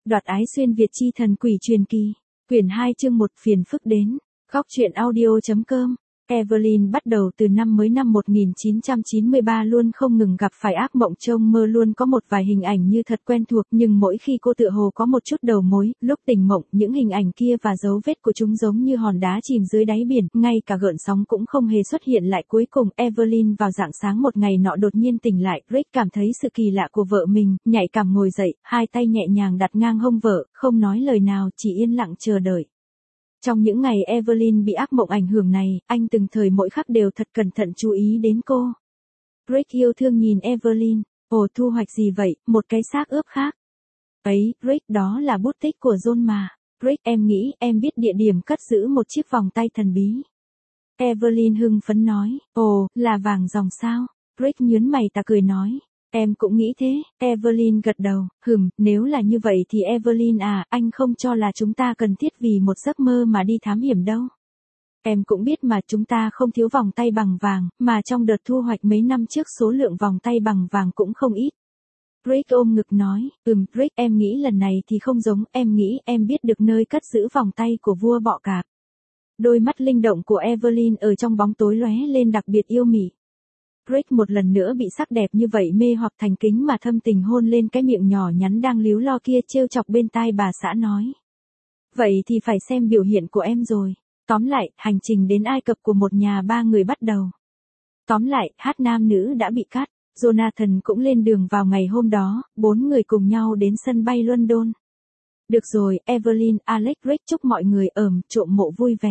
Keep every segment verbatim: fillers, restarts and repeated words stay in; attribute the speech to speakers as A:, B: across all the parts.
A: Đoạt ái xuyên Việt chi thần quỷ truyền kỳ. Quyển hai chương một phiền phức đến. Góc truyện audio.com. Evelyn bắt đầu từ năm mới năm một nghìn chín trăm chín mươi ba luôn không ngừng gặp phải ác mộng, trông mơ luôn có một vài hình ảnh như thật quen thuộc, nhưng mỗi khi cô tựa hồ có một chút đầu mối, lúc tỉnh mộng, những hình ảnh kia và dấu vết của chúng giống như hòn đá chìm dưới đáy biển, ngay cả gợn sóng cũng không hề xuất hiện lại. Cuối cùng, Evelyn vào rạng sáng một ngày nọ đột nhiên tỉnh lại, Rick cảm thấy sự kỳ lạ của vợ mình, nhạy cảm ngồi dậy, hai tay nhẹ nhàng đặt ngang hông vợ, không nói lời nào, chỉ yên lặng chờ đợi. Trong những ngày Evelyn bị ác mộng ảnh hưởng này, anh từng thời mỗi khắc đều thật cẩn thận chú ý đến cô. Rick yêu thương nhìn Evelyn, ồ thu hoạch gì vậy, một cái xác ướp khác. Ấy, Rick đó là bút tích của John mà. Rick em nghĩ em biết địa điểm cất giữ một chiếc vòng tay thần bí. Evelyn hưng phấn nói, ồ, là vàng ròng sao? Rick nhướng mày ta cười nói. Em cũng nghĩ thế, Evelyn gật đầu, hừm, nếu là như vậy thì Evelyn à, anh không cho là chúng ta cần thiết vì một giấc mơ mà đi thám hiểm đâu. Em cũng biết mà chúng ta không thiếu vòng tay bằng vàng, mà trong đợt thu hoạch mấy năm trước số lượng vòng tay bằng vàng cũng không ít. Rick ôm ngực nói, ừm, Rick em nghĩ lần này thì không giống, em nghĩ em biết được nơi cất giữ vòng tay của vua bọ cạp. Đôi mắt linh động của Evelyn ở trong bóng tối lóe lên đặc biệt yêu mị. Rick một lần nữa bị sắc đẹp như vậy mê hoặc thành kính mà thâm tình hôn lên cái miệng nhỏ nhắn đang líu lo kia, trêu chọc bên tai bà xã nói. Vậy thì phải xem biểu hiện của em rồi. Tóm lại, hành trình đến Ai Cập của một nhà ba người bắt đầu. Tóm lại, hát nam nữ đã bị cắt. Jonathan cũng lên đường vào ngày hôm đó, bốn người cùng nhau đến sân bay London. Được rồi, Evelyn, Alex, Rick chúc mọi người ờm, trộm mộ vui vẻ.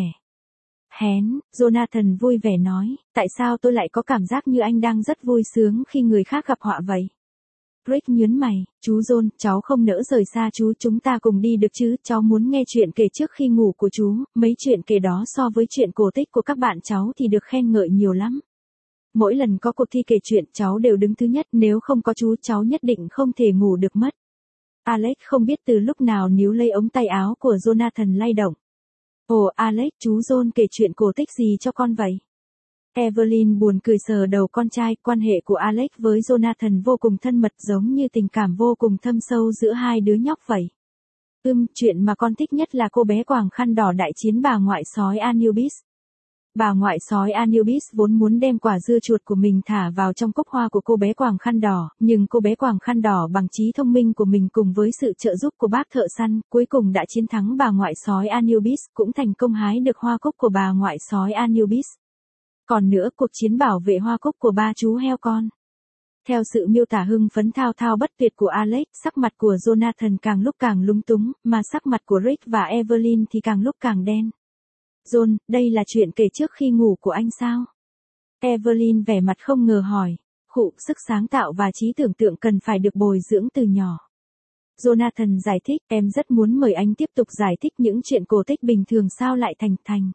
A: Hén, Jonathan vui vẻ nói, tại sao tôi lại có cảm giác như anh đang rất vui sướng khi người khác gặp họa vậy? Rick nhướng mày, chú John, cháu không nỡ rời xa chú, chúng ta cùng đi được chứ, cháu muốn nghe chuyện kể trước khi ngủ của chú, mấy chuyện kể đó so với chuyện cổ tích của các bạn cháu thì được khen ngợi nhiều lắm. Mỗi lần có cuộc thi kể chuyện cháu đều đứng thứ nhất, nếu không có chú cháu nhất định không thể ngủ được mất. Alex không biết từ lúc nào níu lấy ống tay áo của Jonathan lay động. Ồ Alex, chú John kể chuyện cổ tích gì cho con vậy? Evelyn buồn cười sờ đầu con trai, quan hệ của Alex với Jonathan vô cùng thân mật, giống như tình cảm vô cùng thâm sâu giữa hai đứa nhóc vậy. Ừm, chuyện mà con thích nhất là cô bé quàng khăn đỏ đại chiến bà ngoại sói Anubis. Bà ngoại sói Anubis vốn muốn đem quả dưa chuột của mình thả vào trong cốc hoa của cô bé quàng khăn đỏ, nhưng cô bé quàng khăn đỏ bằng trí thông minh của mình cùng với sự trợ giúp của bác thợ săn, cuối cùng đã chiến thắng bà ngoại sói Anubis, cũng thành công hái được hoa cúc của bà ngoại sói Anubis. Còn nữa, cuộc chiến bảo vệ hoa cúc của ba chú heo con. Theo sự miêu tả hưng phấn thao thao bất tuyệt của Alex, sắc mặt của Jonathan càng lúc càng lúng túng, mà sắc mặt của Rick và Evelyn thì càng lúc càng đen. John, đây là chuyện kể trước khi ngủ của anh sao? Evelyn vẻ mặt không ngờ hỏi. Khụ, sức sáng tạo và trí tưởng tượng cần phải được bồi dưỡng từ nhỏ. Jonathan giải thích, em rất muốn mời anh tiếp tục giải thích những chuyện cổ tích bình thường sao lại thành thành.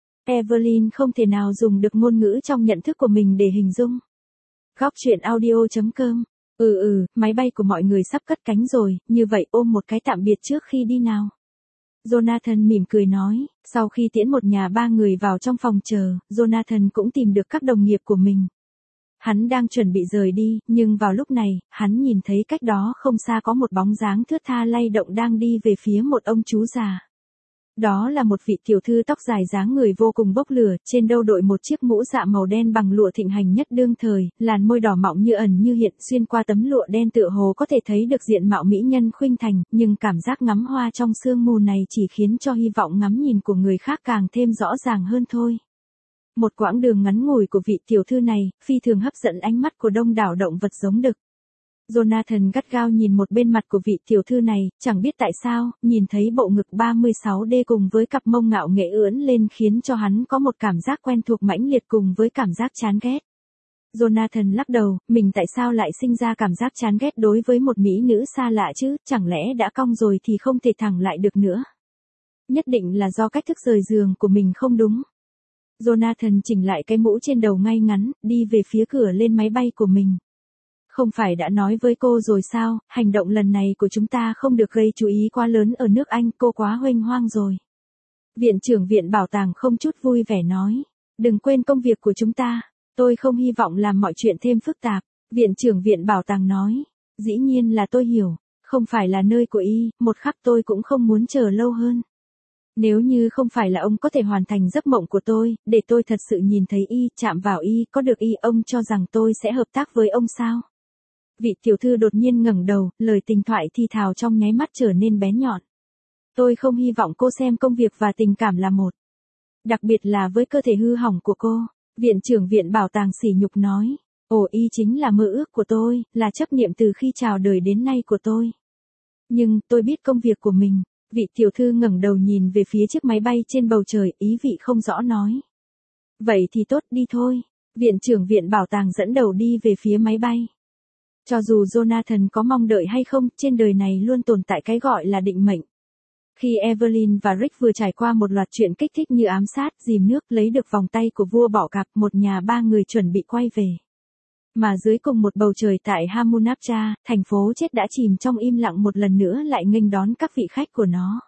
A: Evelyn không thể nào dùng được ngôn ngữ trong nhận thức của mình để hình dung. Góc truyện audio.com. Ừ ừ, máy bay của mọi người sắp cất cánh rồi, như vậy ôm một cái tạm biệt trước khi đi nào. Jonathan mỉm cười nói, sau khi tiễn một nhà ba người vào trong phòng chờ, Jonathan cũng tìm được các đồng nghiệp của mình. Hắn đang chuẩn bị rời đi, nhưng vào lúc này, hắn nhìn thấy cách đó không xa có một bóng dáng thướt tha lay động đang đi về phía một ông chú già. Đó là một vị tiểu thư tóc dài dáng người vô cùng bốc lửa, trên đầu đội một chiếc mũ dạ màu đen bằng lụa thịnh hành nhất đương thời, làn môi đỏ mọng như ẩn như hiện, xuyên qua tấm lụa đen tựa hồ có thể thấy được diện mạo mỹ nhân khuynh thành, nhưng cảm giác ngắm hoa trong sương mù này chỉ khiến cho hy vọng ngắm nhìn của người khác càng thêm rõ ràng hơn thôi. Một quãng đường ngắn ngủi của vị tiểu thư này, phi thường hấp dẫn ánh mắt của đông đảo động vật giống đực. Jonathan gắt gao nhìn một bên mặt của vị tiểu thư này, chẳng biết tại sao, nhìn thấy bộ ngực ba mươi sáu D cùng với cặp mông ngạo nghễ ưỡn lên khiến cho hắn có một cảm giác quen thuộc mãnh liệt cùng với cảm giác chán ghét. Jonathan lắc đầu, mình tại sao lại sinh ra cảm giác chán ghét đối với một mỹ nữ xa lạ chứ, chẳng lẽ đã cong rồi thì không thể thẳng lại được nữa. Nhất định là do cách thức rời giường của mình không đúng. Jonathan chỉnh lại cái mũ trên đầu ngay ngắn, đi về phía cửa lên máy bay của mình. Không phải đã nói với cô rồi sao, hành động lần này của chúng ta không được gây chú ý quá lớn ở nước Anh, cô quá huênh hoang rồi. Viện trưởng viện bảo tàng không chút vui vẻ nói, đừng quên công việc của chúng ta, tôi không hy vọng làm mọi chuyện thêm phức tạp. Viện trưởng viện bảo tàng nói, dĩ nhiên là tôi hiểu, Không phải là nơi của y, một khắc tôi cũng không muốn chờ lâu hơn. Nếu như không phải là ông có thể hoàn thành giấc mộng của tôi, để tôi thật sự nhìn thấy y, chạm vào y, có được y, ông cho rằng tôi sẽ hợp tác với ông sao? Vị tiểu thư đột nhiên ngẩng đầu, lời tình thoại thi thào trong nháy mắt trở nên bén nhọn. Tôi không hy vọng cô xem công việc và tình cảm là một. Đặc biệt là với cơ thể hư hỏng của cô, viện trưởng viện bảo tàng sỉ nhục nói. Ồ, y chính là mơ ước của tôi, là chấp niệm từ khi chào đời đến nay của tôi. Nhưng, tôi biết công việc của mình. Vị tiểu thư ngẩng đầu nhìn về phía chiếc máy bay trên bầu trời, ý vị không rõ nói. Vậy thì tốt, đi thôi. Viện trưởng viện bảo tàng dẫn đầu đi về phía máy bay. Cho dù Jonathan có mong đợi hay không, trên đời này luôn tồn tại cái gọi là định mệnh. Khi Evelyn và Rick vừa trải qua một loạt chuyện kích thích như ám sát, dìm nước, lấy được vòng tay của vua bỏ cạp, một nhà ba người chuẩn bị quay về. Mà dưới cùng một bầu trời tại Hamunaptra, thành phố chết đã chìm trong im lặng một lần nữa lại nghênh đón các vị khách của nó.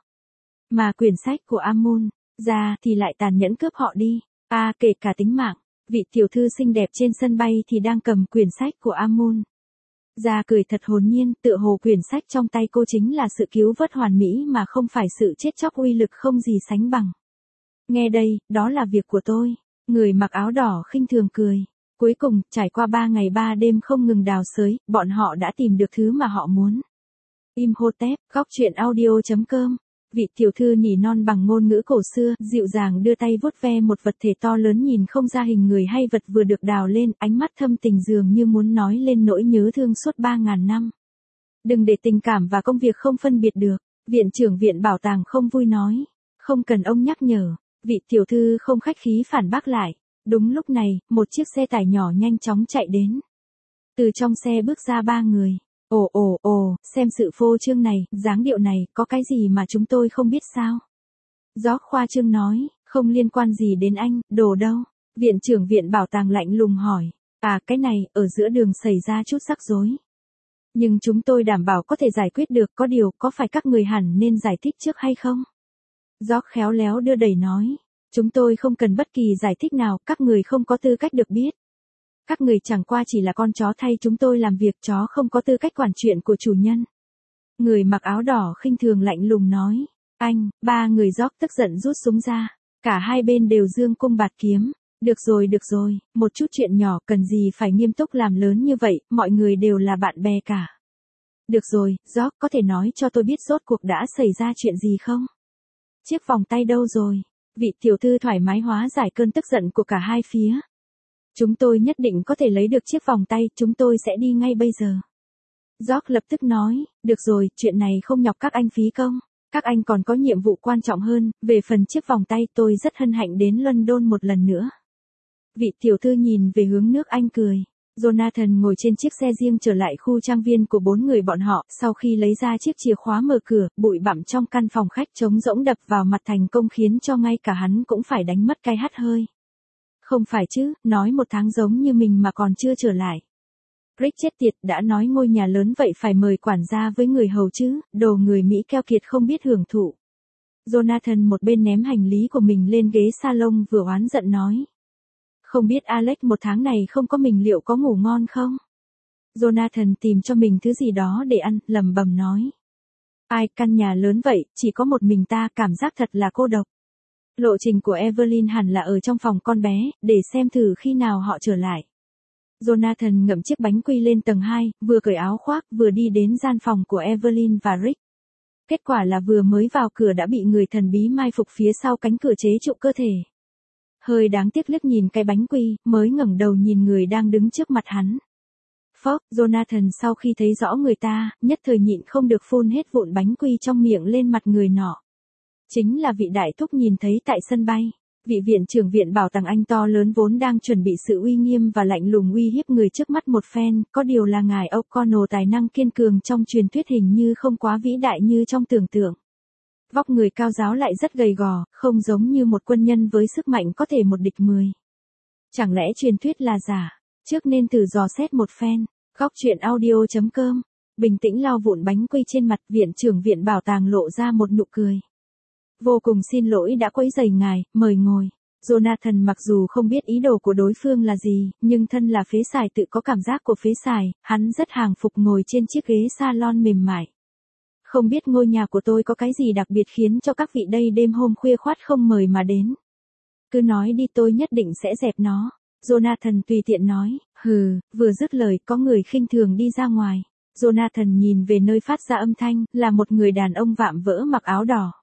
A: Mà quyển sách của Amun, ra thì lại tàn nhẫn cướp họ đi, à kể cả tính mạng. Vị tiểu thư xinh đẹp trên sân bay thì đang cầm quyển sách của Amun. Ra cười thật hồn nhiên, tựa hồ quyển sách trong tay cô chính là sự cứu vớt hoàn mỹ mà không phải sự chết chóc uy lực không gì sánh bằng. Nghe đây, đó là việc của tôi. Người mặc áo đỏ khinh thường cười. Cuối cùng, trải qua ba ngày ba đêm không ngừng đào xới, bọn họ đã tìm được thứ mà họ muốn. Imhotep, góc truyện audio chấm com. Vị tiểu thư nỉ non bằng ngôn ngữ cổ xưa, dịu dàng đưa tay vuốt ve một vật thể to lớn nhìn không ra hình người hay vật vừa được đào lên, ánh mắt thâm tình dường như muốn nói lên nỗi nhớ thương suốt ba ngàn năm. Đừng để tình cảm và công việc không phân biệt được, viện trưởng viện bảo tàng không vui nói. Không cần ông nhắc nhở, vị tiểu thư không khách khí phản bác lại. Đúng lúc này, một chiếc xe tải nhỏ nhanh chóng chạy đến. Từ trong xe bước ra ba người. Ồ ồ ồ, xem sự phô trương này, dáng điệu này, có cái gì mà chúng tôi không biết sao? Gió khoa trương nói, không liên quan gì đến anh, đồ đâu? Viện trưởng viện bảo tàng lạnh lùng hỏi. À, cái này, ở giữa đường xảy ra chút rắc rối. Nhưng chúng tôi đảm bảo có thể giải quyết được, có điều, có phải các người hẳn nên giải thích trước hay không? Gió khéo léo đưa đẩy nói. Chúng tôi không cần bất kỳ giải thích nào, các người không có tư cách được biết. Các người chẳng qua chỉ là con chó thay chúng tôi làm việc, chó không có tư cách quản chuyện của chủ nhân. Người mặc áo đỏ khinh thường lạnh lùng nói. Anh, ba người gióc tức giận rút súng ra. Cả hai bên đều giương cung bạt kiếm. Được rồi được rồi, một chút chuyện nhỏ cần gì phải nghiêm túc làm lớn như vậy, mọi người đều là bạn bè cả. Được rồi, gióc có thể nói cho tôi biết rốt cuộc đã xảy ra chuyện gì không? Chiếc vòng tay đâu rồi? Vị tiểu thư thoải mái hóa giải cơn tức giận của cả hai phía. Chúng tôi nhất định có thể lấy được chiếc vòng tay, chúng tôi sẽ đi ngay bây giờ. George lập tức nói, được rồi, chuyện này không nhọc các anh phí công. Các anh còn có nhiệm vụ quan trọng hơn, về phần chiếc vòng tay tôi rất hân hạnh đến London một lần nữa. Vị tiểu thư nhìn về hướng nước Anh cười. Jonathan ngồi trên chiếc xe riêng trở lại khu trang viên của bốn người bọn họ, sau khi lấy ra chiếc chìa khóa mở cửa, bụi bặm trong căn phòng khách trống rỗng đập vào mặt thành công khiến cho ngay cả hắn cũng phải đánh mất cái hắt hơi. Không phải chứ, nói một tháng giống như mình mà còn chưa trở lại. Rick chết tiệt, đã nói ngôi nhà lớn vậy phải mời quản gia với người hầu chứ, đồ người Mỹ keo kiệt không biết hưởng thụ. Jonathan một bên ném hành lý của mình lên ghế salon vừa oán giận nói. Không biết Alex một tháng này không có mình liệu có ngủ ngon không? Jonathan tìm cho mình thứ gì đó để ăn, lẩm bẩm nói. Ai, căn nhà lớn vậy, chỉ có một mình ta, cảm giác thật là cô độc. Lộ trình của Evelyn hẳn là ở trong phòng con bé, để xem thử khi nào họ trở lại. Jonathan ngậm chiếc bánh quy lên tầng hai, vừa cởi áo khoác, vừa đi đến gian phòng của Evelyn và Rick. Kết quả là vừa mới vào cửa đã bị người thần bí mai phục phía sau cánh cửa chế trụ cơ thể. Hơi đáng tiếc liếc nhìn cái bánh quy, mới ngẩng đầu nhìn người đang đứng trước mặt hắn. Phốc, Jonathan sau khi thấy rõ người ta, nhất thời nhịn không được phun hết vụn bánh quy trong miệng lên mặt người nọ. Chính là vị đại thúc nhìn thấy tại sân bay. Vị viện trưởng viện bảo tàng Anh to lớn vốn đang chuẩn bị sự uy nghiêm và lạnh lùng uy hiếp người trước mắt một phen, có điều là ngài O'Connell tài năng kiên cường trong truyền thuyết hình như không quá vĩ đại như trong tưởng tượng. Vóc người cao ráo lại rất gầy gò, không giống như một quân nhân với sức mạnh có thể một địch mười. Chẳng lẽ truyền thuyết là giả? Trước nên thử dò xét một phen. Góc truyện audio chấm com. Bình tĩnh lau vụn bánh quy trên mặt, viện trưởng viện bảo tàng lộ ra một nụ cười. Vô cùng xin lỗi đã quấy rầy ngài, mời ngồi. Jonathan mặc dù không biết ý đồ của đối phương là gì, nhưng thân là phế xài tự có cảm giác của phế xài, hắn rất hàng phục ngồi trên chiếc ghế salon mềm mại. Không biết ngôi nhà của tôi có cái gì đặc biệt khiến cho các vị đây đêm hôm khuya khoắt không mời mà đến. Cứ nói đi tôi nhất định sẽ dẹp nó. Jonathan tùy tiện nói, hừ, vừa dứt lời có người khinh thường đi ra ngoài. Jonathan nhìn về nơi phát ra âm thanh, là một người đàn ông vạm vỡ mặc áo đỏ.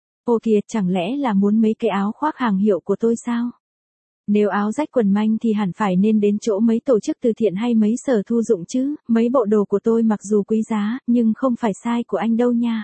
A: Ô kìa, chẳng lẽ là muốn mấy cái áo khoác hàng hiệu của tôi sao? Nếu áo rách quần manh thì hẳn phải nên đến chỗ mấy tổ chức từ thiện hay mấy sở thu dụng chứ, mấy bộ đồ của tôi mặc dù quý giá, nhưng không phải size của anh đâu nha.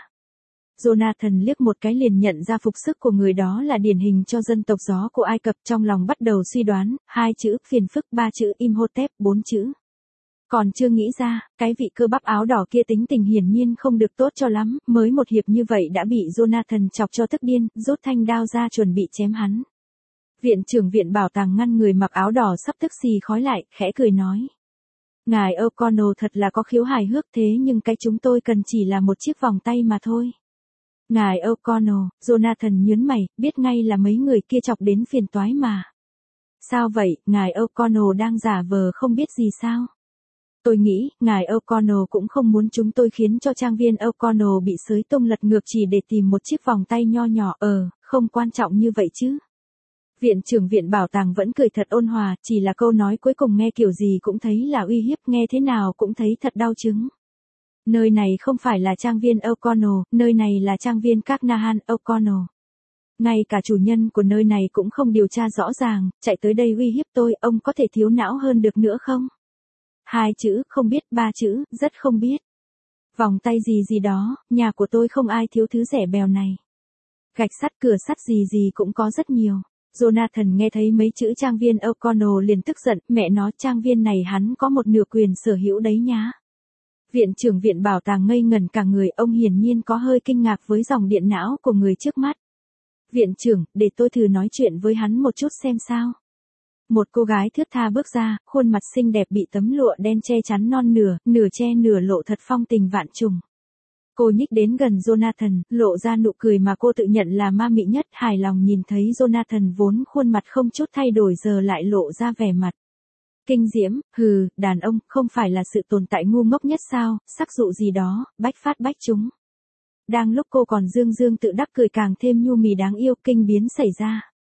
A: Jonathan liếc một cái liền nhận ra phục sức của người đó là điển hình cho dân tộc gió của Ai Cập, trong lòng bắt đầu suy đoán, hai chữ phiền phức, ba chữ Imhotep, bốn chữ. Còn chưa nghĩ ra, cái vị cơ bắp áo đỏ kia tính tình hiển nhiên không được tốt cho lắm, mới một hiệp như vậy đã bị Jonathan chọc cho tức điên, rút thanh đao ra chuẩn bị chém hắn. Viện trưởng viện bảo tàng ngăn người mặc áo đỏ sắp tức xì khói lại, khẽ cười nói. Ngài O'Connell thật là có khiếu hài hước, thế nhưng cái chúng tôi cần chỉ là một chiếc vòng tay mà thôi. Ngài O'Connell, Jonathan nhớn mày, biết ngay là mấy người kia chọc đến phiền toái mà. Sao vậy, ngài O'Connell đang giả vờ không biết gì sao? Tôi nghĩ, ngài O'Connell cũng không muốn chúng tôi khiến cho trang viên O'Connell bị xới tung lật ngược chỉ để tìm một chiếc vòng tay nho nhỏ, ờ, không quan trọng như vậy chứ. Viện trưởng viện bảo tàng vẫn cười thật ôn hòa, chỉ là câu nói cuối cùng nghe kiểu gì cũng thấy là uy hiếp, nghe thế nào cũng thấy thật đau chứng. Nơi này không phải là trang viên O'Connell, nơi này là trang viên Carnahan O'Connell. Ngay cả chủ nhân của nơi này cũng không điều tra rõ ràng, chạy tới đây uy hiếp tôi, ông có thể thiếu não hơn được nữa không? Hai chữ, không biết, ba chữ, rất không biết. Vòng tay gì gì đó, nhà của tôi không ai thiếu thứ rẻ bèo này. Gạch sắt, cửa sắt gì gì cũng có rất nhiều. Jonathan nghe thấy mấy chữ trang viên O'Connell liền tức giận, mẹ nó, trang viên này hắn có một nửa quyền sở hữu đấy nhá. Viện trưởng viện bảo tàng ngây ngẩn cả người, ông hiển nhiên có hơi kinh ngạc với dòng điện não của người trước mắt. Viện trưởng, để tôi thử nói chuyện với hắn một chút xem sao. Một cô gái thướt tha bước ra, khuôn mặt xinh đẹp bị tấm lụa đen che chắn non nửa, nửa che nửa lộ thật phong tình vạn trùng. Cô nhích đến gần Jonathan, lộ ra nụ cười mà cô tự nhận là ma mị nhất, hài lòng nhìn thấy Jonathan vốn khuôn mặt không chút thay đổi giờ lại lộ ra vẻ mặt kinh diễm, hừ, đàn ông, không phải là sự tồn tại ngu ngốc nhất sao, sắc dụ gì đó, bách phát bách trúng. Đang lúc cô còn dương dương tự đắc cười càng thêm nhu mì đáng yêu, kinh biến xảy ra.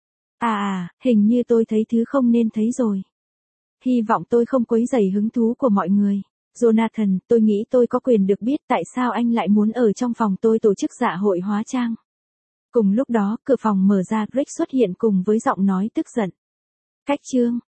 A: À à, hình như tôi thấy thứ không nên thấy rồi. Hy vọng tôi không quấy rầy hứng thú của mọi người. Jonathan, tôi nghĩ tôi có quyền được biết tại sao anh lại muốn ở trong phòng tôi tổ chức dạ hội hóa trang. Cùng lúc đó, cửa phòng mở ra, Greg xuất hiện cùng với giọng nói tức giận. Cách chương.